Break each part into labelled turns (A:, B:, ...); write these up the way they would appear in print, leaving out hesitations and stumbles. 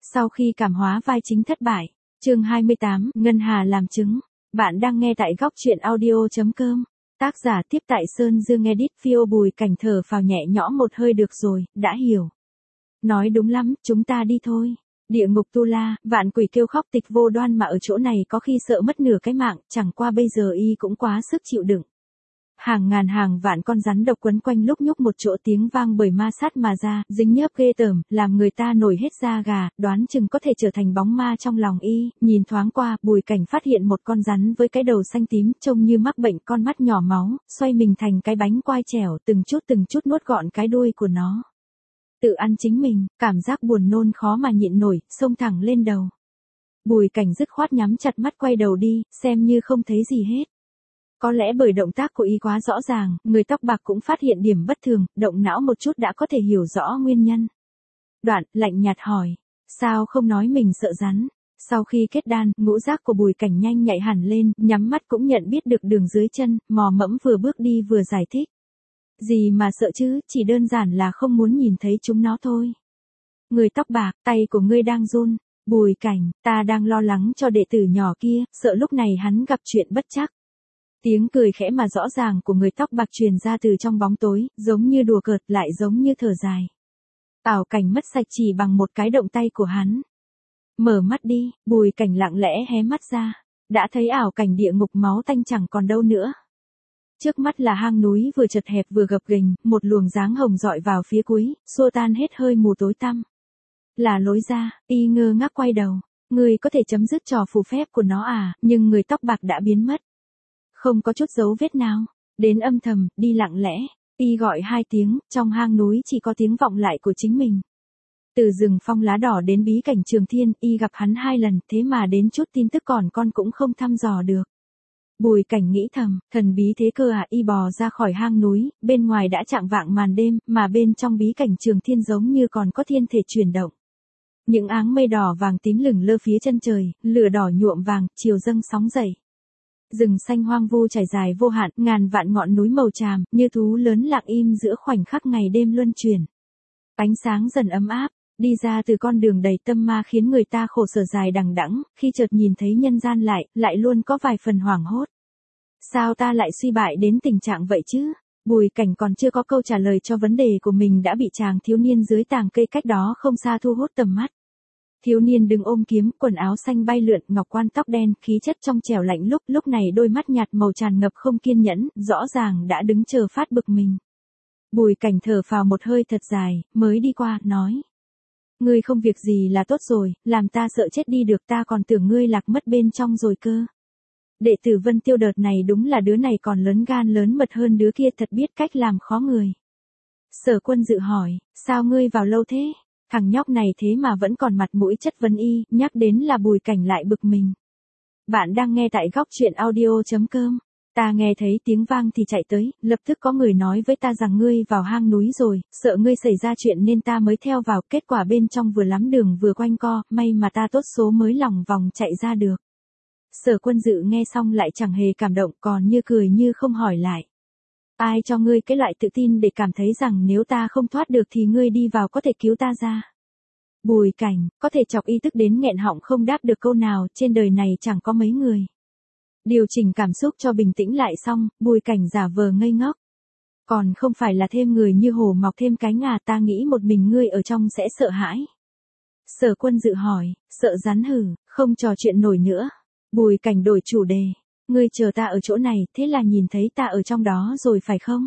A: Sau khi cảm hóa vai chính thất bại, chương 28, Ngân Hà làm chứng. Bạn đang nghe tại góc truyện audio.com. Tác giả tiếp tại Sơn Dương edit Phio Bùi Cảnh thở phào nhẹ nhõm một hơi được rồi, đã hiểu. Nói đúng lắm, chúng ta đi thôi. Địa ngục tu la, vạn quỷ kêu khóc tịch vô đoan mà ở chỗ này có khi sợ mất nửa cái mạng, chẳng qua bây giờ y cũng quá sức chịu đựng. Hàng ngàn hàng vạn con rắn độc quấn quanh lúc nhúc một chỗ tiếng vang bởi ma sát mà ra, dính nhớp ghê tởm, làm người ta nổi hết da gà, đoán chừng có thể trở thành bóng ma trong lòng y. Nhìn thoáng qua, Bùi Cảnh phát hiện một con rắn với cái đầu xanh tím, trông như mắc bệnh, con mắt nhỏ máu, xoay mình thành cái bánh quai trèo, từng chút nuốt gọn cái đuôi của nó. Tự ăn chính mình, cảm giác buồn nôn khó mà nhịn nổi, xông thẳng lên đầu. Bùi Cảnh dứt khoát nhắm chặt mắt quay đầu đi, xem như không thấy gì hết. Có lẽ bởi động tác của y quá rõ ràng, người tóc bạc cũng phát hiện điểm bất thường, động não một chút đã có thể hiểu rõ nguyên nhân. Đoạn, lạnh nhạt hỏi, sao không nói mình sợ rắn? Sau khi kết đan, ngũ giác của Bùi Cảnh nhanh nhạy hẳn lên, nhắm mắt cũng nhận biết được đường dưới chân, mò mẫm vừa bước đi vừa giải thích. Gì mà sợ chứ, chỉ đơn giản là không muốn nhìn thấy chúng nó thôi. Người tóc bạc, tay của ngươi đang run. Bùi Cảnh, ta đang lo lắng cho đệ tử nhỏ kia, sợ lúc này hắn gặp chuyện bất trắc. Tiếng cười khẽ mà rõ ràng của người tóc bạc truyền ra từ trong bóng tối, giống như đùa cợt lại giống như thở dài. Ảo Cảnh mất sạch chỉ bằng một cái động tay của hắn. Mở mắt đi, Bùi Cảnh lặng lẽ hé mắt ra. Đã thấy ảo cảnh địa ngục máu tanh chẳng còn đâu nữa. Trước mắt là hang núi vừa chật hẹp vừa gập ghềnh, một luồng dáng hồng dọi vào phía cuối, xua tan hết hơi mù tối tăm. Là lối ra, y ngơ ngác quay đầu. Người có thể chấm dứt trò phù phép của nó à, nhưng người tóc bạc đã biến mất. Không có chút dấu vết nào. Đến âm thầm, đi lặng lẽ. Y gọi 2 tiếng, trong hang núi chỉ có tiếng vọng lại của chính mình. Từ rừng phong lá đỏ đến bí cảnh Trường Thiên, y gặp hắn 2 lần, thế mà đến chút tin tức còn con cũng không thăm dò được. Bùi Cảnh nghĩ thầm, thần bí thế cơ à, y bò ra khỏi hang núi, bên ngoài đã chạng vạng màn đêm, mà bên trong bí cảnh Trường Thiên giống như còn có thiên thể chuyển động. Những áng mây đỏ vàng tím lửng lơ phía chân trời, lửa đỏ nhuộm vàng, chiều dâng sóng dậy. Rừng xanh hoang vu trải dài vô hạn, ngàn vạn ngọn núi màu tràm, như thú lớn lặng im giữa khoảnh khắc ngày đêm luân chuyển. Ánh sáng dần ấm áp, đi ra từ con đường đầy tâm ma khiến người ta khổ sở dài đằng đẵng, khi chợt nhìn thấy nhân gian lại luôn có vài phần hoảng hốt. Sao ta lại suy bại đến tình trạng vậy chứ? Bùi Cảnh còn chưa có câu trả lời cho vấn đề của mình đã bị chàng thiếu niên dưới tàng cây cách đó không xa thu hút tầm mắt. Thiếu niên đứng ôm kiếm, quần áo xanh bay lượn, ngọc quan tóc đen, khí chất trong trẻo lạnh lúc này đôi mắt nhạt màu tràn ngập không kiên nhẫn, rõ ràng đã đứng chờ phát bực mình. Bùi Cảnh thở phào một hơi thật dài, mới đi qua, nói. Ngươi không việc gì là tốt rồi, làm ta sợ chết đi được, ta còn tưởng ngươi lạc mất bên trong rồi cơ. Đệ tử Vân Tiêu đợt này đúng là đứa này còn lớn gan lớn mật hơn đứa kia, thật biết cách làm khó người. Sở Quân Dự hỏi, sao ngươi vào lâu thế? Thằng nhóc này thế mà vẫn còn mặt mũi chất vấn y, nhắc đến là Bùi Cảnh lại bực mình. Bạn đang nghe tại góc truyện audio.com. Ta nghe thấy tiếng vang thì chạy tới, lập tức có người nói với ta rằng ngươi vào hang núi rồi, sợ ngươi xảy ra chuyện nên ta mới theo vào, kết quả bên trong vừa lắm đường vừa quanh co, may mà ta tốt số mới lòng vòng chạy ra được. Sở Quân Dự nghe xong lại chẳng hề cảm động, còn như cười như không hỏi lại. Ai cho ngươi cái loại tự tin để cảm thấy rằng nếu ta không thoát được thì ngươi đi vào có thể cứu ta ra? Bùi Cảnh, có thể chọc y tức đến nghẹn họng không đáp được câu nào, trên đời này chẳng có mấy người. Điều chỉnh cảm xúc cho bình tĩnh lại xong, Bùi Cảnh giả vờ ngây ngốc. Còn không phải là thêm người như hổ mọc thêm cánh à, ta nghĩ một mình ngươi ở trong sẽ sợ hãi. Sở Quân Dự hỏi, sợ rắn hử, không trò chuyện nổi nữa. Bùi Cảnh đổi chủ đề. Ngươi chờ ta ở chỗ này, thế là nhìn thấy ta ở trong đó rồi phải không?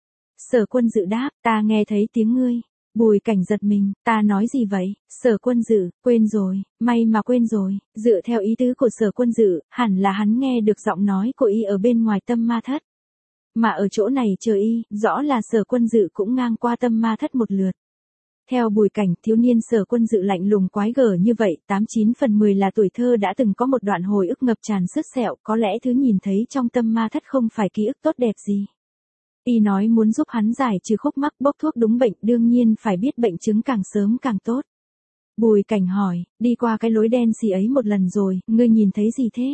A: Sở Quân Dự đáp, ta nghe thấy tiếng ngươi. Bùi Cảnh giật mình, ta nói gì vậy? Sở Quân Dự, quên rồi, may mà quên rồi. Dựa theo ý tứ của Sở Quân Dự, hẳn là hắn nghe được giọng nói của y ở bên ngoài tâm ma thất. Mà ở chỗ này chờ y, rõ là Sở Quân Dự cũng ngang qua tâm ma thất một lượt. Theo Bùi Cảnh, thiếu niên Sở Quân Dự lạnh lùng quái gở như vậy, 89 phần 10 là tuổi thơ đã từng có một đoạn hồi ức ngập tràn sứt sẹo, có lẽ thứ nhìn thấy trong tâm ma thất không phải ký ức tốt đẹp gì. Y nói muốn giúp hắn giải trừ khúc mắc, bốc thuốc đúng bệnh, đương nhiên phải biết bệnh chứng càng sớm càng tốt. Bùi Cảnh hỏi, đi qua cái lối đen xì ấy một lần rồi, ngươi nhìn thấy gì thế?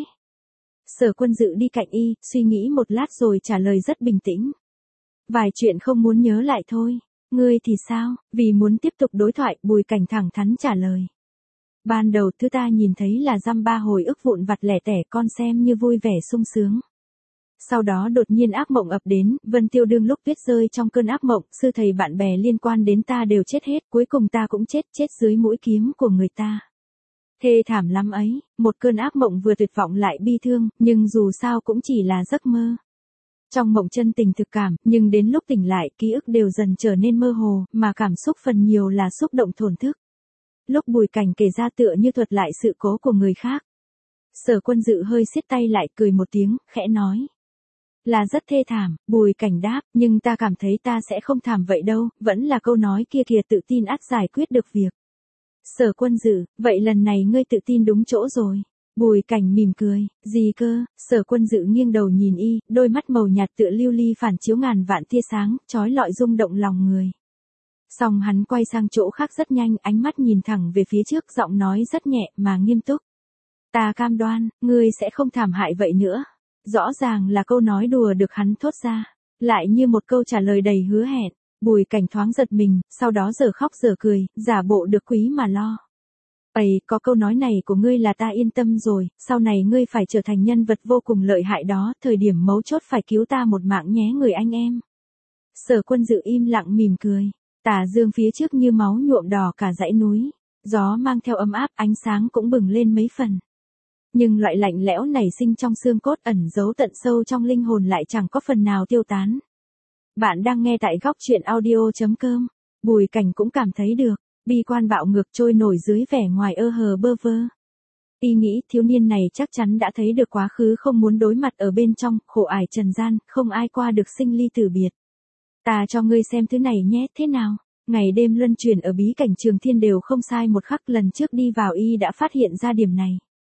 A: Sở Quân Dự đi cạnh y, suy nghĩ một lát rồi trả lời rất bình tĩnh. Vài chuyện không muốn nhớ lại thôi. Ngươi thì sao? Vì muốn tiếp tục đối thoại, Bùi Cảnh thẳng thắn trả lời. Ban đầu thứ ta nhìn thấy là dăm ba hồi ức vụn vặt lẻ tẻ con xem như vui vẻ sung sướng. Sau đó đột nhiên ác mộng ập đến, Vân Tiêu đương lúc tuyết rơi trong cơn ác mộng, sư thầy bạn bè liên quan đến ta đều chết hết, cuối cùng ta cũng chết dưới mũi kiếm của người ta. Thê thảm lắm ấy, một cơn ác mộng vừa tuyệt vọng lại bi thương, nhưng dù sao cũng chỉ là giấc mơ. Trong mộng chân tình thực cảm, nhưng đến lúc tỉnh lại, ký ức đều dần trở nên mơ hồ, mà cảm xúc phần nhiều là xúc động thổn thức. Lúc Bùi Cảnh kể ra tựa như thuật lại sự cố của người khác. Sở Quân Dự hơi siết tay lại cười một tiếng, khẽ nói. Là rất thê thảm, Bùi Cảnh đáp, nhưng ta cảm thấy ta sẽ không thảm vậy đâu, vẫn là câu nói kia kìa, tự tin ắt giải quyết được việc. Sở Quân Dự, vậy lần này ngươi tự tin đúng chỗ rồi. Bùi Cảnh mỉm cười, gì cơ? Sở Quân Dự nghiêng đầu nhìn y, đôi mắt màu nhạt tựa lưu ly phản chiếu ngàn vạn tia sáng, chói lọi rung động lòng người. Xong hắn quay sang chỗ khác rất nhanh, ánh mắt nhìn thẳng về phía trước, giọng nói rất nhẹ mà nghiêm túc. Ta cam đoan, ngươi sẽ không thảm hại vậy nữa. Rõ ràng là câu nói đùa được hắn thốt ra, lại như một câu trả lời đầy hứa hẹn. Bùi Cảnh thoáng giật mình, sau đó giờ khóc giờ cười, giả bộ được quý mà lo. Ây, có câu nói này của ngươi là ta yên tâm rồi, sau này ngươi phải trở thành nhân vật vô cùng lợi hại đó, thời điểm mấu chốt phải cứu ta một mạng nhé người anh em. Sở Quân Dự im lặng mỉm cười, tà dương phía trước như máu nhuộm đỏ cả dãy núi, gió mang theo ấm áp, ánh sáng cũng bừng lên mấy phần. Nhưng loại lạnh lẽo nảy sinh trong xương cốt ẩn giấu tận sâu trong linh hồn lại chẳng có phần nào tiêu tán. Bạn đang nghe tại góc truyện audio.com, Bùi Cảnh cũng cảm thấy được. Bi quan bạo ngược trôi nổi dưới vẻ ngoài ơ hờ bơ vơ. Y nghĩ thiếu niên này chắc chắn đã thấy được quá khứ không muốn đối mặt ở bên trong, khổ ải trần gian, không ai qua được sinh ly tử biệt. Ta cho ngươi xem thứ này nhé, thế nào? Ngày đêm luân chuyển ở bí cảnh Trường Thiên đều không sai một khắc, lần trước đi vào y đã phát hiện ra điểm này.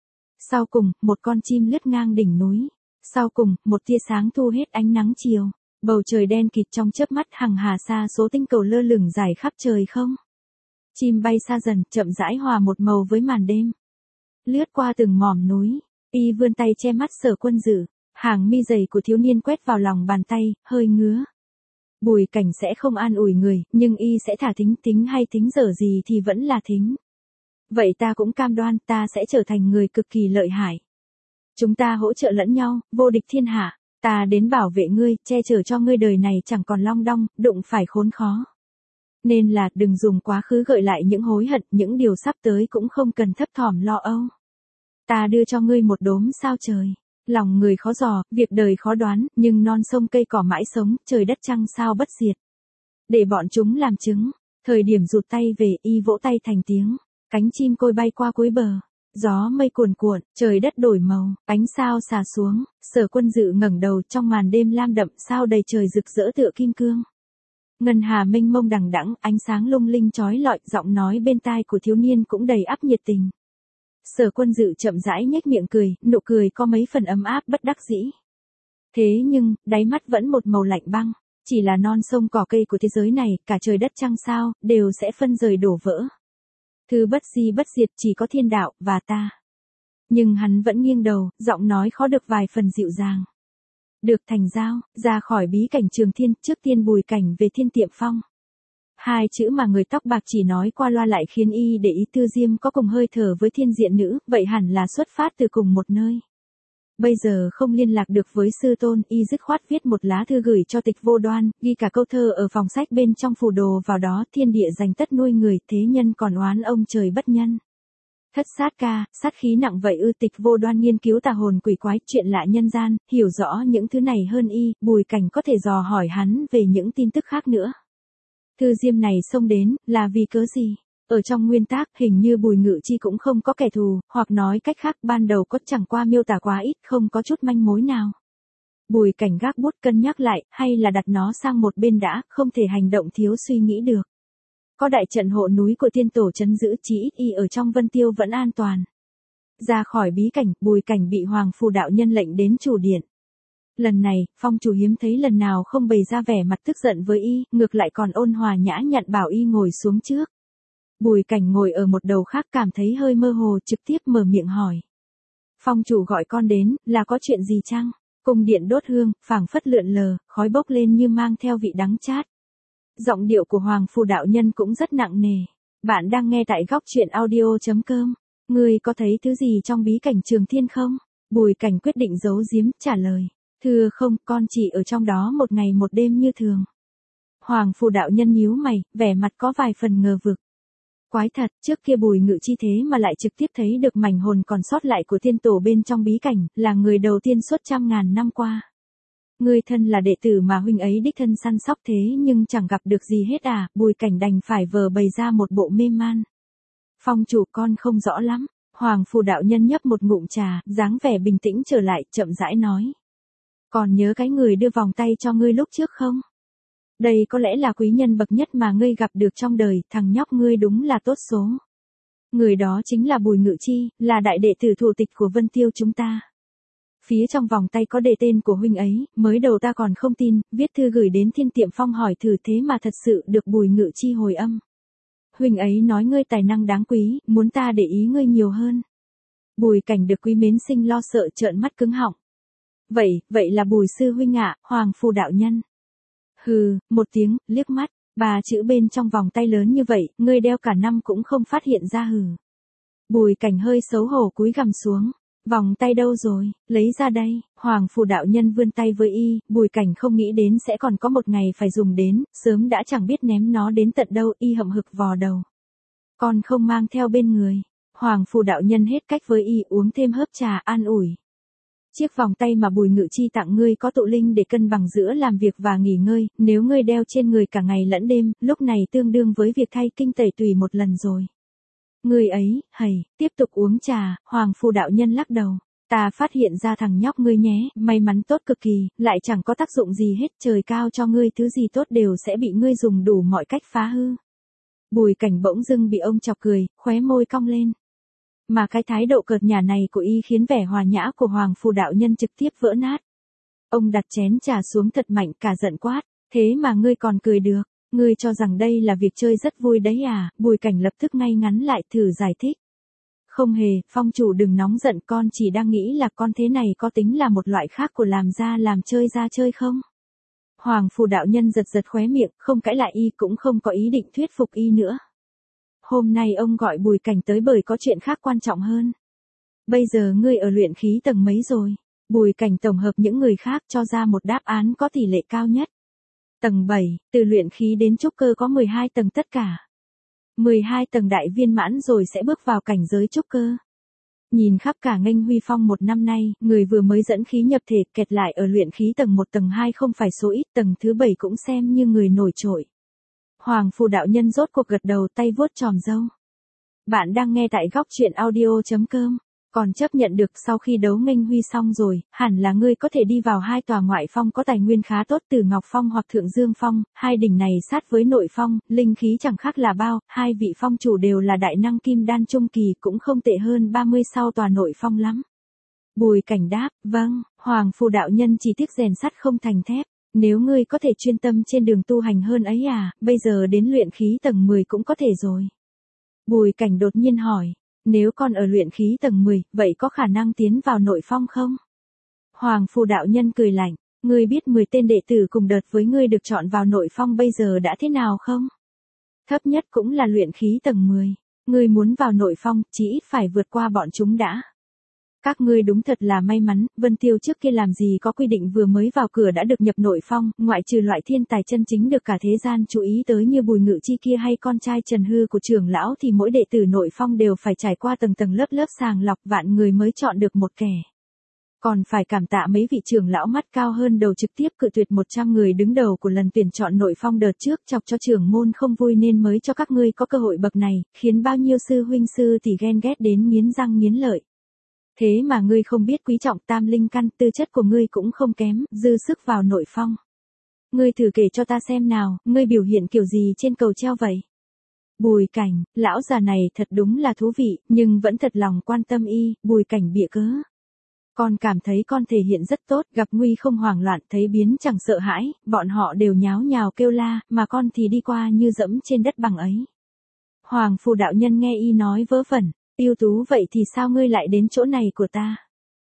A: Sau cùng, một con chim lướt ngang đỉnh núi. Sau cùng, một tia sáng thu hết ánh nắng chiều. Bầu trời đen kịt trong chớp mắt, hằng hà xa số tinh cầu lơ lửng dài khắp trời không. Chim bay xa dần, chậm rãi hòa một màu với màn đêm. Lướt qua từng mỏm núi, y vươn tay che mắt Sở Quân Dự, hàng mi dày của thiếu niên quét vào lòng bàn tay, hơi ngứa. Bùi Cảnh sẽ không an ủi người, nhưng y sẽ thả thính hay thính dở gì thì vẫn là thính. Vậy ta cũng cam đoan, ta sẽ trở thành người cực kỳ lợi hại. Chúng ta hỗ trợ lẫn nhau, vô địch thiên hạ, ta đến bảo vệ ngươi, che chở cho ngươi đời này chẳng còn long đong, đụng phải khốn khó. Nên là đừng dùng quá khứ gợi lại những hối hận, những điều sắp tới cũng không cần thấp thỏm lo âu. Ta đưa cho ngươi một đốm sao trời. Lòng người khó dò, việc đời khó đoán, nhưng non sông cây cỏ mãi sống, trời đất trăng sao bất diệt. Để bọn chúng làm chứng, thời điểm rụt tay về y vỗ tay thành tiếng, cánh chim côi bay qua cuối bờ. Gió mây cuồn cuộn, trời đất đổi màu, ánh sao xà xuống, Sở Quân Dự ngẩng đầu trong màn đêm lam đậm sao đầy trời rực rỡ tựa kim cương. Ngân hà mênh mông đằng đẵng, ánh sáng lung linh chói lọi, giọng nói bên tai của thiếu niên cũng đầy ắp nhiệt tình. Sở Quân Dự chậm rãi nhếch miệng cười, nụ cười có mấy phần ấm áp bất đắc dĩ. Thế nhưng, đáy mắt vẫn một màu lạnh băng, chỉ là non sông cỏ cây của thế giới này, cả trời đất trăng sao, đều sẽ phân rời đổ vỡ. Thứ bất di bất diệt chỉ có thiên đạo, và ta. Nhưng hắn vẫn nghiêng đầu, giọng nói khó được vài phần dịu dàng. Được thành giao, ra khỏi bí cảnh Trường Thiên, trước tiên Bùi Cảnh về Thiên Tiệm Phong. Hai chữ mà người tóc bạc chỉ nói qua loa lại khiến y để ý Tư Diêm có cùng hơi thở với Thiên Diện Nữ, vậy hẳn là xuất phát từ cùng một nơi. Bây giờ không liên lạc được với sư tôn, y dứt khoát viết một lá thư gửi cho Tịch Vô Đoan, ghi cả câu thơ ở phòng sách bên trong phù đồ vào đó, thiên địa dành tất nuôi người, thế nhân còn oán ông trời bất nhân. Thất sát ca, sát khí nặng vậy ư? Tịch Vô Đoan nghiên cứu tà hồn quỷ quái, chuyện lạ nhân gian, hiểu rõ những thứ này hơn y, Bùi Cảnh có thể dò hỏi hắn về những tin tức khác nữa. Thư Diêm này xông đến, là vì cớ gì? Ở trong nguyên tác, hình như Bùi Ngự Chi cũng không có kẻ thù, hoặc nói cách khác, ban đầu có chẳng qua miêu tả quá ít, không có chút manh mối nào. Bùi Cảnh gác bút cân nhắc lại, hay là đặt nó sang một bên đã, không thể hành động thiếu suy nghĩ được. Có đại trận hộ núi của tiên tổ trấn giữ, chí ít y ở trong Vân Tiêu vẫn an toàn. Ra khỏi bí cảnh, Bùi Cảnh bị Hoàng Phù đạo nhân lệnh đến chủ điện. Lần này, phong chủ hiếm thấy lần nào không bày ra vẻ mặt tức giận với y, ngược lại còn ôn hòa nhã nhặn bảo y ngồi xuống trước. Bùi Cảnh ngồi ở một đầu khác cảm thấy hơi mơ hồ, trực tiếp mở miệng hỏi. Phong chủ gọi con đến, là có chuyện gì chăng? Cung điện đốt hương, phảng phất lượn lờ, khói bốc lên như mang theo vị đắng chát. Giọng điệu của Hoàng Phù đạo nhân cũng rất nặng nề. Bạn đang nghe tại góc chuyện audio.com. Ngươi có thấy thứ gì trong bí cảnh Trường Thiên không? Bùi Cảnh quyết định giấu giếm, trả lời. Thưa không, con chỉ ở trong đó một ngày một đêm như thường. Hoàng Phù đạo nhân nhíu mày, vẻ mặt có vài phần ngờ vực. Quái thật, trước kia Bùi Ngự Chi thế mà lại trực tiếp thấy được mảnh hồn còn sót lại của thiên tổ bên trong bí cảnh, là người đầu tiên suốt 100.000 năm qua. Ngươi thân là đệ tử mà huynh ấy đích thân săn sóc thế nhưng chẳng gặp được gì hết à, Bùi Cảnh đành phải vờ bày ra một bộ mê man. Phong chủ, con không rõ lắm. Hoàng Phù đạo nhân nhấp một ngụm trà, dáng vẻ bình tĩnh trở lại, chậm rãi nói. Còn nhớ cái người đưa vòng tay cho ngươi lúc trước không? Đây có lẽ là quý nhân bậc nhất mà ngươi gặp được trong đời, thằng nhóc ngươi đúng là tốt số. Người đó chính là Bùi Ngự Chi, là đại đệ tử thủ tịch của Vân Tiêu chúng ta. Phía trong vòng tay có đề tên của huynh ấy, mới đầu ta còn không tin, viết thư gửi đến Thiên Tiệm Phong hỏi thử, thế mà thật sự được Bùi Ngự Chi hồi âm. Huynh ấy nói ngươi tài năng đáng quý, muốn ta để ý ngươi nhiều hơn. Bùi Cảnh được quý mến sinh lo sợ, trợn mắt cứng họng. Vậy là Bùi sư huynh ạ, Hoàng Phù đạo nhân. Hừ, một tiếng, liếc mắt, 3 chữ bên trong vòng tay lớn như vậy, ngươi đeo cả năm cũng không phát hiện ra hừ. Bùi Cảnh hơi xấu hổ cúi gằm xuống. Vòng tay đâu rồi, lấy ra đây. Hoàng Phù đạo nhân vươn tay với y, Bùi Cảnh không nghĩ đến sẽ còn có một ngày phải dùng đến, sớm đã chẳng biết ném nó đến tận đâu, y hậm hực vò đầu. Con không mang theo bên người. Hoàng Phù đạo nhân hết cách với y, uống thêm hớp trà an ủi. Chiếc vòng tay mà Bùi Ngự Chi tặng ngươi có tụ linh để cân bằng giữa làm việc và nghỉ ngơi, nếu ngươi đeo trên người cả ngày lẫn đêm, lúc này tương đương với việc thay kinh tẩy tùy một lần rồi. Người ấy, tiếp tục uống trà, Hoàng Phù đạo nhân lắc đầu. Ta phát hiện ra thằng nhóc ngươi nhé, may mắn tốt cực kỳ, lại chẳng có tác dụng gì hết, trời cao cho ngươi thứ gì tốt đều sẽ bị ngươi dùng đủ mọi cách phá hư. Bùi Cảnh bỗng dưng bị ông chọc cười, khóe môi cong lên. Mà cái thái độ cợt nhả này của y khiến vẻ hòa nhã của Hoàng Phù đạo nhân trực tiếp vỡ nát. Ông đặt chén trà xuống thật mạnh, cả giận quát, thế mà ngươi còn cười được. Ngươi cho rằng đây là việc chơi rất vui đấy à, Bùi Cảnh lập tức ngay ngắn lại, thử giải thích. Không hề, phong chủ đừng nóng giận, con chỉ đang nghĩ là con thế này có tính là một loại khác của làm ra chơi không? Hoàng Phù đạo nhân giật giật khóe miệng, không cãi lại y, cũng không có ý định thuyết phục y nữa. Hôm nay ông gọi Bùi Cảnh tới bởi có chuyện khác quan trọng hơn. Bây giờ ngươi ở luyện khí tầng mấy rồi? Bùi Cảnh tổng hợp những người khác cho ra một đáp án có tỷ lệ cao nhất. Tầng 7, từ luyện khí đến trúc cơ có 12 tầng tất cả. 12 tầng đại viên mãn rồi sẽ bước vào cảnh giới trúc cơ. Nhìn khắp cả Nghênh Huy Phong một năm nay, người vừa mới dẫn khí nhập thể kẹt lại ở luyện khí tầng 1 tầng 2 không phải số ít, tầng thứ 7 cũng xem như người nổi trội. Hoàng Phù đạo nhân rốt cuộc gật đầu, tay vuốt chòm râu. Bạn đang nghe tại góc chuyện audio.com. Còn chấp nhận được, sau khi đấu Nghênh Huy xong rồi, hẳn là ngươi có thể đi vào 2 tòa ngoại phong có tài nguyên khá tốt, từ Ngọc Phong hoặc Thượng Dương Phong, hai đỉnh này sát với nội phong, linh khí chẳng khác là bao, hai vị phong chủ đều là đại năng kim đan trung kỳ, cũng không tệ hơn 30 sau tòa nội phong lắm. Bùi Cảnh đáp, vâng, Hoàng Phù đạo nhân chỉ tiếc rèn sắt không thành thép, nếu ngươi có thể chuyên tâm trên đường tu hành hơn ấy à, bây giờ đến luyện khí tầng 10 cũng có thể rồi. Bùi Cảnh đột nhiên hỏi. Nếu con ở luyện khí tầng 10, vậy có khả năng tiến vào nội phong không? Hoàng Phù đạo nhân cười lạnh, ngươi biết 10 tên đệ tử cùng đợt với ngươi được chọn vào nội phong bây giờ đã thế nào không? Thấp nhất cũng là luyện khí tầng 10. Ngươi muốn vào nội phong, chỉ ít phải vượt qua bọn chúng đã. Các ngươi đúng thật là may mắn, Vân Tiêu trước kia làm gì có quy định vừa mới vào cửa đã được nhập nội phong, ngoại trừ loại thiên tài chân chính được cả thế gian chú ý tới như Bùi Ngự Chi kia hay con trai Trần Hư của trưởng lão thì mỗi đệ tử nội phong đều phải trải qua tầng tầng lớp lớp sàng lọc, vạn người mới chọn được một kẻ. Còn phải cảm tạ mấy vị trưởng lão mắt cao hơn đầu trực tiếp cự tuyệt 100 người đứng đầu của lần tuyển chọn nội phong đợt trước, chọc cho trưởng môn không vui nên mới cho các ngươi có cơ hội bậc này, khiến bao nhiêu sư huynh sư thì ghen ghét đến nghiến răng nghiến lợi. Thế mà ngươi không biết quý trọng tam linh căn, tư chất của ngươi cũng không kém, dư sức vào nội phong. Ngươi thử kể cho ta xem nào, ngươi biểu hiện kiểu gì trên cầu treo vậy? Bùi Cảnh, lão già này thật đúng là thú vị, nhưng vẫn thật lòng quan tâm y, Bùi Cảnh bịa cớ. Con cảm thấy con thể hiện rất tốt, gặp nguy không hoảng loạn, thấy biến chẳng sợ hãi, bọn họ đều nháo nhào kêu la, mà con thì đi qua như dẫm trên đất bằng ấy. Hoàng Phù đạo nhân nghe y nói vớ vẩn. Ưu tú vậy thì sao ngươi lại đến chỗ này của ta?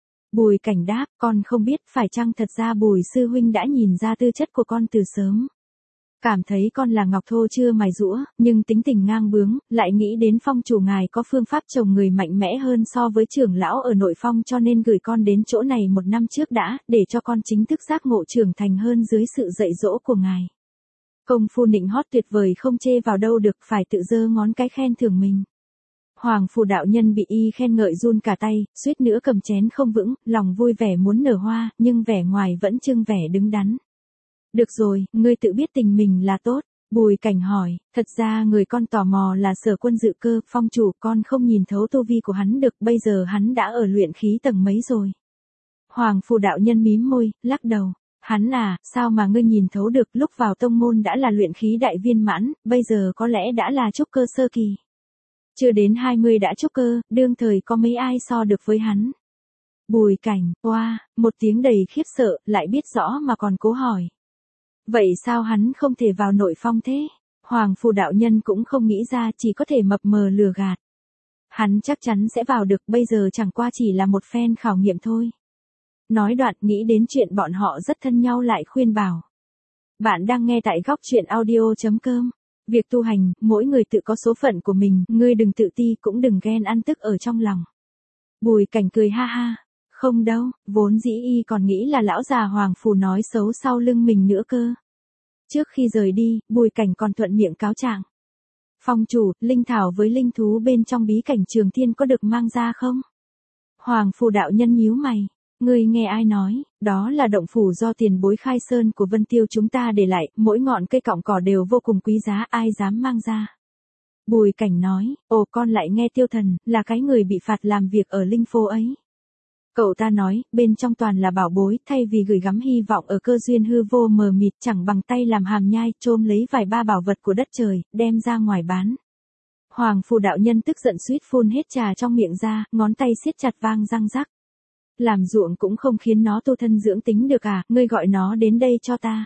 A: Bùi Cảnh đáp, con không biết, phải chăng thật ra Bùi sư huynh đã nhìn ra tư chất của con từ sớm. Cảm thấy con là ngọc thô chưa mài giũa, nhưng tính tình ngang bướng, lại nghĩ đến phong chủ ngài có phương pháp trồng người mạnh mẽ hơn so với trưởng lão ở nội phong cho nên gửi con đến chỗ này 1 năm trước đã, để cho con chính thức giác ngộ trưởng thành hơn dưới sự dạy dỗ của ngài. Công phu nịnh hót tuyệt vời không chê vào đâu được, phải tự giơ ngón cái khen thưởng mình. Hoàng phù đạo nhân bị y khen ngợi run cả tay, suýt nữa cầm chén không vững, lòng vui vẻ muốn nở hoa, nhưng vẻ ngoài vẫn trưng vẻ đứng đắn. Được rồi, ngươi tự biết tình mình là tốt. Bùi Cảnh hỏi, thật ra người con tò mò là Sở Quân dự cơ, phong chủ, con không nhìn thấu tu vi của hắn được, bây giờ hắn đã ở luyện khí tầng mấy rồi. Hoàng phù đạo nhân mím môi, lắc đầu. Hắn à, sao mà ngươi nhìn thấu được, lúc vào tông môn đã là luyện khí đại viên mãn, bây giờ có lẽ đã là trúc cơ sơ kỳ. Chưa đến 20 đã trúc cơ, đương thời có mấy ai so được với hắn. Bùi Cảnh, oa, một tiếng đầy khiếp sợ, lại biết rõ mà còn cố hỏi. Vậy sao hắn không thể vào nội phong thế? Hoàng phù đạo nhân cũng không nghĩ ra, chỉ có thể mập mờ lừa gạt. Hắn chắc chắn sẽ vào được, bây giờ chẳng qua chỉ là một phen khảo nghiệm thôi. Nói đoạn nghĩ đến chuyện bọn họ rất thân nhau lại khuyên bảo. Bạn đang nghe tại góc truyện audio.com. Việc tu hành, mỗi người tự có số phận của mình, ngươi đừng tự ti cũng đừng ghen ăn tức ở trong lòng. Bùi Cảnh cười ha ha. Không đâu, vốn dĩ y còn nghĩ là lão già Hoàng phù nói xấu sau lưng mình nữa cơ. Trước khi rời đi, Bùi Cảnh còn thuận miệng cáo trạng. Phong chủ, linh thảo với linh thú bên trong bí cảnh Trường Thiên có được mang ra không? Hoàng phù đạo nhân nhíu mày. Ngươi nghe ai nói, đó là động phủ do tiền bối Khai Sơn của Vân Tiêu chúng ta để lại, mỗi ngọn cây cọng cỏ đều vô cùng quý giá, ai dám mang ra. Bùi Cảnh nói, ồ con lại nghe Tiêu Thần, là cái người bị phạt làm việc ở linh phố ấy. Cậu ta nói, bên trong toàn là bảo bối, thay vì gửi gắm hy vọng ở cơ duyên hư vô mờ mịt, chẳng bằng tay làm hàm nhai, chôm lấy vài ba bảo vật của đất trời, đem ra ngoài bán. Hoàng phù đạo nhân tức giận suýt phun hết trà trong miệng ra, ngón tay siết chặt vang răng rắc. Làm ruộng cũng không khiến nó tu thân dưỡng tính được à, ngươi gọi nó đến đây cho ta.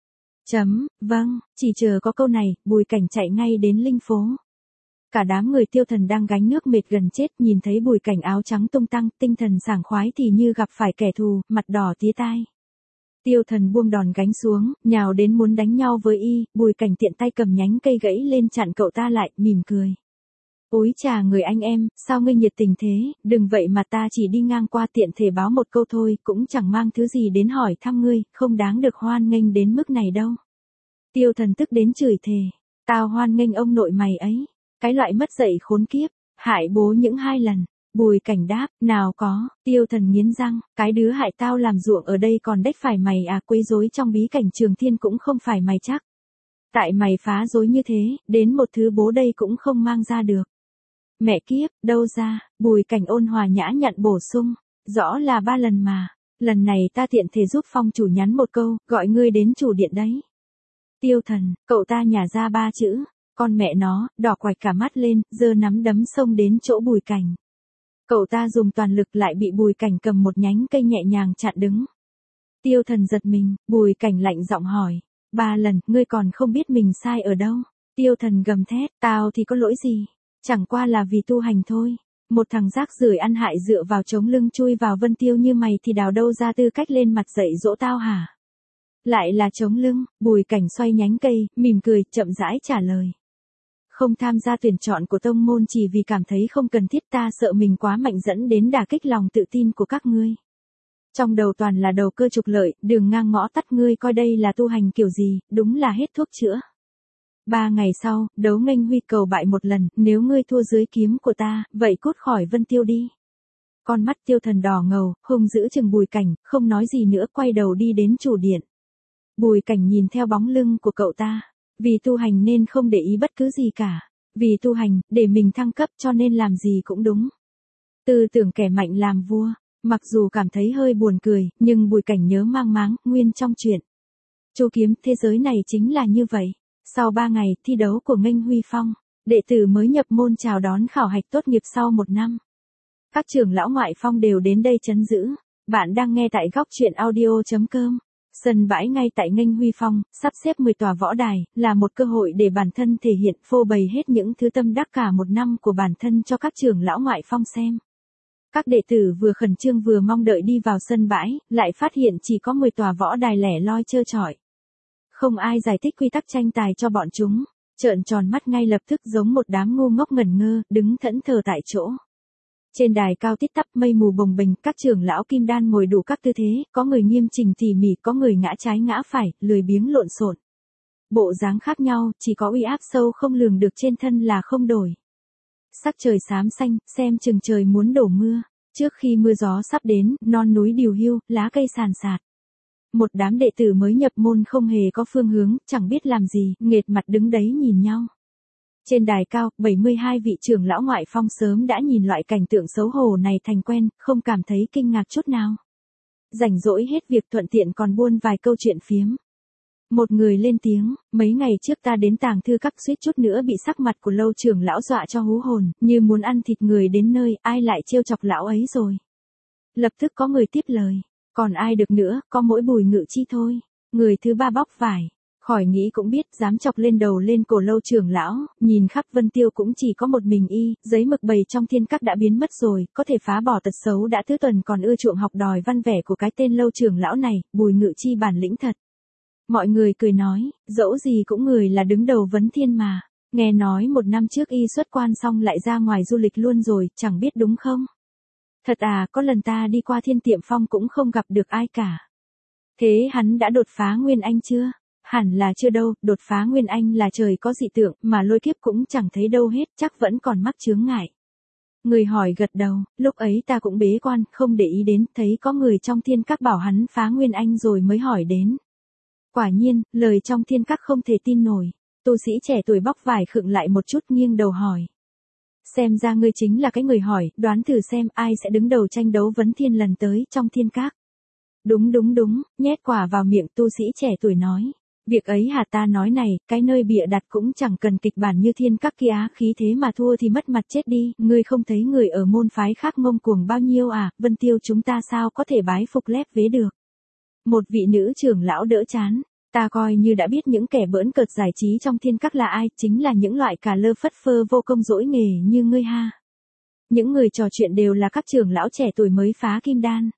A: Vâng, chỉ chờ có câu này, Bùi Cảnh chạy ngay đến linh phố. Cả đám người Tiêu Thần đang gánh nước mệt gần chết, nhìn thấy Bùi Cảnh áo trắng tung tăng, tinh thần sảng khoái thì như gặp phải kẻ thù, mặt đỏ tía tai. Tiêu Thần buông đòn gánh xuống, nhào đến muốn đánh nhau với y, Bùi Cảnh tiện tay cầm nhánh cây gãy lên chặn cậu ta lại, mỉm cười. Ối chà người anh em, sao ngươi nhiệt tình thế, đừng vậy mà ta chỉ đi ngang qua tiện thể báo một câu thôi, cũng chẳng mang thứ gì đến hỏi thăm ngươi, không đáng được hoan nghênh đến mức này đâu. Tiêu Thần tức đến chửi thề, tao hoan nghênh ông nội mày ấy, cái loại mất dạy khốn kiếp, hại bố những 2 lần. Bùi Cảnh đáp, nào có, Tiêu Thần nghiến răng, cái đứa hại tao làm ruộng ở đây còn đếch phải mày à, quấy rối trong bí cảnh Trường Thiên cũng không phải mày chắc. Tại mày phá rối như thế, đến một thứ bố đây cũng không mang ra được. Mẹ kiếp, đâu ra, Bùi Cảnh ôn hòa nhã nhặn bổ sung, rõ là 3 lần mà, lần này ta tiện thể giúp phong chủ nhắn một câu, gọi ngươi đến chủ điện đấy. Tiêu Thần, cậu ta nhả ra 3 chữ, con mẹ nó, đỏ quạch cả mắt lên, giơ nắm đấm xông đến chỗ Bùi Cảnh. Cậu ta dùng toàn lực lại bị Bùi Cảnh cầm một nhánh cây nhẹ nhàng chặn đứng. Tiêu Thần giật mình, Bùi Cảnh lạnh giọng hỏi, 3 lần, ngươi còn không biết mình sai ở đâu. Tiêu Thần gầm thét, tao thì có lỗi gì? Chẳng qua là vì tu hành thôi. Một thằng rác rưởi ăn hại dựa vào chống lưng chui vào Vân Tiêu như mày thì đào đâu ra tư cách lên mặt dạy dỗ tao hả? Lại là chống lưng, Bùi Cảnh xoay nhánh cây, mỉm cười, chậm rãi trả lời. Không tham gia tuyển chọn của tông môn chỉ vì cảm thấy không cần thiết, ta sợ mình quá mạnh dẫn đến đả kích lòng tự tin của các ngươi. Trong đầu toàn là đầu cơ trục lợi, đường ngang ngõ tắt, ngươi coi đây là tu hành kiểu gì, đúng là hết thuốc chữa. 3 ngày sau, đấu nghênh huy cầu bại một lần, nếu ngươi thua dưới kiếm của ta, vậy cút khỏi Vân Tiêu đi. Con mắt Tiêu Thần đỏ ngầu, hung dữ chừng Bùi Cảnh, không nói gì nữa, quay đầu đi đến chủ điện. Bùi Cảnh nhìn theo bóng lưng của cậu ta, vì tu hành nên không để ý bất cứ gì cả, vì tu hành, để mình thăng cấp cho nên làm gì cũng đúng. Tư tưởng kẻ mạnh làm vua, mặc dù cảm thấy hơi buồn cười, nhưng Bùi Cảnh nhớ mang máng, nguyên trong chuyện. Chu kiếm, thế giới này chính là như vậy. Sau 3 ngày, thi đấu của Nghênh Huy Phong, đệ tử mới nhập môn chào đón khảo hạch tốt nghiệp sau 1 năm. Các trưởng lão ngoại phong đều đến đây trấn giữ. Bạn đang nghe tại góc truyện audio.com. Sân bãi ngay tại Nghênh Huy Phong, sắp xếp 10 tòa võ đài, là một cơ hội để bản thân thể hiện, phô bày hết những thứ tâm đắc cả 1 năm của bản thân cho các trưởng lão ngoại phong xem. Các đệ tử vừa khẩn trương vừa mong đợi đi vào sân bãi, lại phát hiện chỉ có 10 tòa võ đài lẻ loi trơ trọi. Không ai giải thích quy tắc tranh tài cho bọn chúng, trợn tròn mắt ngay lập tức giống một đám ngu ngốc ngẩn ngơ, đứng thẫn thờ tại chỗ. Trên đài cao tít tắp mây mù bồng bềnh, các trưởng lão kim đan ngồi đủ các tư thế, có người nghiêm chỉnh tỉ mỉ, có người ngã trái ngã phải, lười biếng lộn xộn. Bộ dáng khác nhau, chỉ có uy áp sâu không lường được trên thân là không đổi. Sắc trời xám xanh, xem chừng trời muốn đổ mưa. Trước khi mưa gió sắp đến, non núi điều hiu, lá cây sàn sạt. Một đám đệ tử mới nhập môn không hề có phương hướng, chẳng biết làm gì, nghệt mặt đứng đấy nhìn nhau. Trên đài cao, 72 vị trưởng lão ngoại phong sớm đã nhìn loại cảnh tượng xấu hổ này thành quen, không cảm thấy kinh ngạc chút nào. Rảnh rỗi hết việc thuận tiện còn buôn vài câu chuyện phiếm. Một người lên tiếng, mấy ngày trước ta đến tàng thư các suýt chút nữa bị sắc mặt của Lâu trưởng lão dọa cho hú hồn, như muốn ăn thịt người đến nơi, ai lại trêu chọc lão ấy rồi. Lập tức có người tiếp lời, còn ai được nữa, có mỗi Bùi Ngự Chi thôi. Người thứ ba bóc vải, khỏi nghĩ cũng biết dám chọc lên đầu lên cổ Lâu trưởng lão, nhìn khắp Vân Tiêu cũng chỉ có một mình y, giấy mực bày trong thiên các đã biến mất rồi, có thể phá bỏ tật xấu đã thứ tuần còn ưa chuộng học đòi văn vẻ của cái tên Lâu trưởng lão này, Bùi Ngự Chi bản lĩnh thật. Mọi người cười nói, dẫu gì cũng người là đứng đầu vấn thiên mà, nghe nói một năm trước y xuất quan xong lại ra ngoài du lịch luôn rồi, chẳng biết đúng không? Thật à, có lần ta đi qua Thiên Tiệm Phong cũng không gặp được ai cả. Thế hắn đã đột phá Nguyên Anh chưa? Hẳn là chưa đâu, đột phá Nguyên Anh là trời có dị tượng, mà lôi kiếp cũng chẳng thấy đâu hết, chắc vẫn còn mắc chướng ngại. Người hỏi gật đầu, lúc ấy ta cũng bế quan, không để ý đến, thấy có người trong thiên các bảo hắn phá Nguyên Anh rồi mới hỏi đến. Quả nhiên, lời trong thiên các không thể tin nổi. Tu sĩ trẻ tuổi bóc vải khựng lại một chút nghiêng đầu hỏi. Xem ra ngươi chính là cái người hỏi, đoán thử xem ai sẽ đứng đầu tranh đấu vấn thiên lần tới trong thiên các. Đúng, nhét quả vào miệng tu sĩ trẻ tuổi nói. Việc ấy hả, ta nói này, cái nơi bịa đặt cũng chẳng cần kịch bản như thiên các kia, khí thế mà thua thì mất mặt chết đi, ngươi không thấy người ở môn phái khác ngông cuồng bao nhiêu à, Vân Tiêu chúng ta sao có thể bái phục lép vế được. Một vị nữ trưởng lão đỡ chán, ta coi như đã biết những kẻ bỡn cợt giải trí trong thiên các là ai, chính là những loại cà lơ phất phơ vô công dỗi nghề như ngươi ha. Những người trò chuyện đều là các trưởng lão trẻ tuổi mới phá kim đan.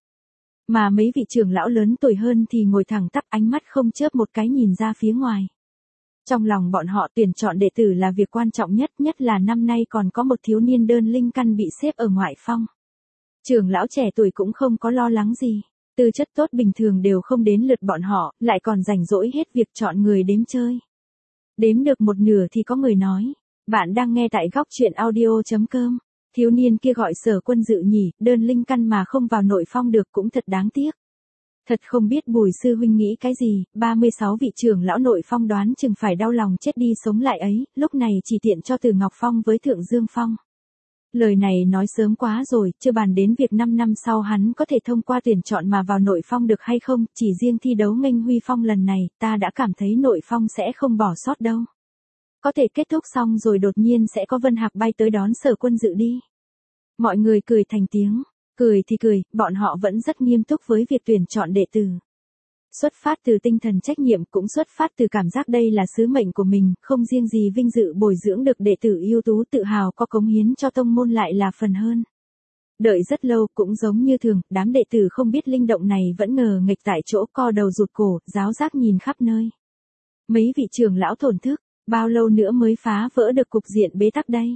A: Mà mấy vị trưởng lão lớn tuổi hơn thì ngồi thẳng tắp, ánh mắt không chớp một cái nhìn ra phía ngoài. Trong lòng bọn họ tuyển chọn đệ tử là việc quan trọng nhất, nhất là năm nay còn có một thiếu niên đơn linh căn bị xếp ở ngoại phong. Trưởng lão trẻ tuổi cũng không có lo lắng gì. Tư chất tốt bình thường đều không đến lượt bọn họ, lại còn rảnh rỗi hết việc chọn người đếm chơi. Đếm được một nửa thì có người nói, bạn đang nghe tại góc truyện audio.com. Thiếu niên kia gọi Sở Quân Dự nhỉ, đơn linh căn mà không vào nội phong được cũng thật đáng tiếc. Thật không biết Bùi sư huynh nghĩ cái gì, 36 vị trưởng lão nội phong đoán chừng phải đau lòng chết đi sống lại ấy, lúc này chỉ tiện cho Từ Ngọc Phong với Thượng Dương Phong. Lời này nói sớm quá rồi, chưa bàn đến việc 5 năm sau hắn có thể thông qua tuyển chọn mà vào nội phong được hay không, chỉ riêng thi đấu nghênh huy phong lần này, ta đã cảm thấy nội phong sẽ không bỏ sót đâu. Có thể kết thúc xong rồi đột nhiên sẽ có Vân Hạc bay tới đón Sở Quân Dự đi. Mọi người cười thành tiếng, cười thì cười, bọn họ vẫn rất nghiêm túc với việc tuyển chọn đệ tử. Xuất phát từ tinh thần trách nhiệm cũng xuất phát từ cảm giác đây là sứ mệnh của mình, không riêng gì vinh dự bồi dưỡng được đệ tử ưu tú tự hào có cống hiến cho tông môn lại là phần hơn. Đợi rất lâu cũng giống như thường, đám đệ tử không biết linh động này vẫn ngờ nghịch tại chỗ co đầu rụt cổ, giáo giác nhìn khắp nơi. Mấy vị trưởng lão thổn thức, bao lâu nữa mới phá vỡ được cục diện bế tắc đây?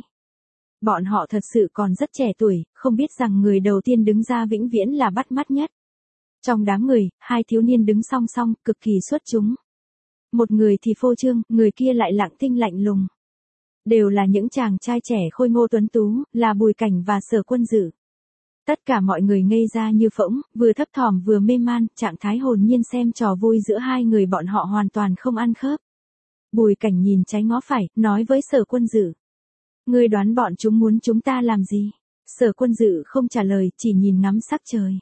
A: Bọn họ thật sự còn rất trẻ tuổi, không biết rằng người đầu tiên đứng ra vĩnh viễn là bắt mắt nhất. Trong đám người, hai thiếu niên đứng song song, cực kỳ xuất chúng. Một người thì phô trương, người kia lại lặng thinh lạnh lùng. Đều là những chàng trai trẻ khôi ngô tuấn tú, là Bùi Cảnh và Sở Quân Dự. Tất cả mọi người ngây ra như phỗng, vừa thấp thỏm vừa mê man, trạng thái hồn nhiên xem trò vui giữa hai người bọn họ hoàn toàn không ăn khớp. Bùi Cảnh nhìn trái ngó phải, nói với Sở Quân Dự. Ngươi đoán bọn chúng muốn chúng ta làm gì? Sở Quân Dự không trả lời, chỉ nhìn ngắm sắc trời.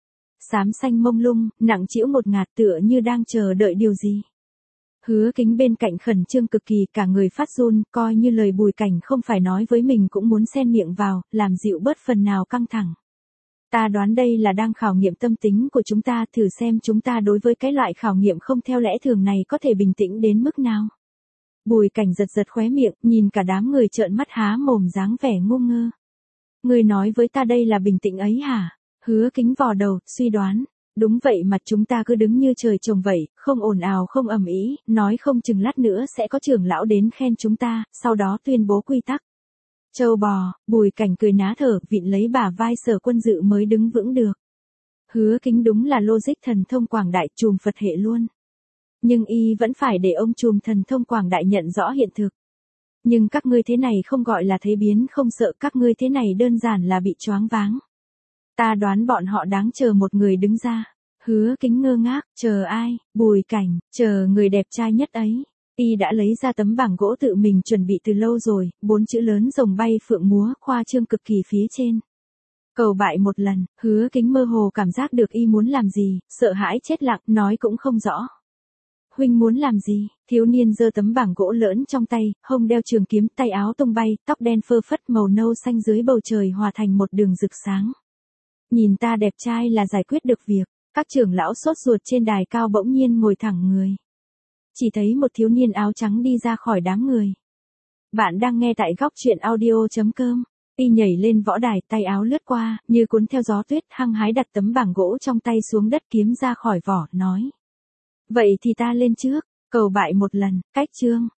A: Xám xanh mông lung, nặng trĩu một ngạt tựa như đang chờ đợi điều gì. Hứa Kính bên cạnh khẩn trương cực kỳ, cả người phát run, coi như lời Bùi Cảnh không phải nói với mình cũng muốn xen miệng vào, làm dịu bớt phần nào căng thẳng. Ta đoán đây là đang khảo nghiệm tâm tính của chúng ta, thử xem chúng ta đối với cái loại khảo nghiệm không theo lẽ thường này có thể bình tĩnh đến mức nào. Bùi Cảnh giật giật khóe miệng, nhìn cả đám người trợn mắt há mồm dáng vẻ ngu ngơ. Người nói với ta đây là bình tĩnh ấy hả? Hứa Kính vò đầu, suy đoán. Đúng vậy mà chúng ta cứ đứng như trời trồng vậy, không ồn ào không ầm ĩ, nói không chừng lát nữa sẽ có trưởng lão đến khen chúng ta, sau đó tuyên bố quy tắc. Châu bò, Bùi Cảnh cười ná thở, vịn lấy bả vai Sở Quân Dự mới đứng vững được. Hứa Kính đúng là logic thần thông quảng đại trùm Phật hệ luôn. Nhưng y vẫn phải để ông trùm thần thông quảng đại nhận rõ hiện thực. Nhưng các ngươi thế này không gọi là thế biến không sợ, các ngươi thế này đơn giản là bị choáng váng. Ta đoán bọn họ đáng chờ một người đứng ra. Hứa Kính ngơ ngác, chờ ai? Bùi Cảnh, chờ người đẹp trai nhất ấy. Y đã lấy ra tấm bảng gỗ tự mình chuẩn bị từ lâu rồi, 4 chữ lớn rồng bay phượng múa, khoa trương cực kỳ phía trên. Cầu bại một lần, Hứa Kính mơ hồ cảm giác được y muốn làm gì, sợ hãi chết lặng, nói cũng không rõ. Huynh muốn làm gì? Thiếu niên giơ tấm bảng gỗ lớn trong tay, hông đeo trường kiếm, tay áo tung bay, tóc đen phơ phất màu nâu xanh dưới bầu trời hòa thành một đường rực sáng. Nhìn ta đẹp trai là giải quyết được việc. Các trưởng lão sốt ruột trên đài cao bỗng nhiên ngồi thẳng người. Chỉ thấy một thiếu niên áo trắng đi ra khỏi đám người. Bạn đang nghe tại góc truyện audio.com. Y nhảy lên võ đài, tay áo lướt qua, như cuốn theo gió tuyết, hăng hái đặt tấm bảng gỗ trong tay xuống đất, kiếm ra khỏi vỏ, nói. Vậy thì ta lên trước, cầu bại một lần, cách chương.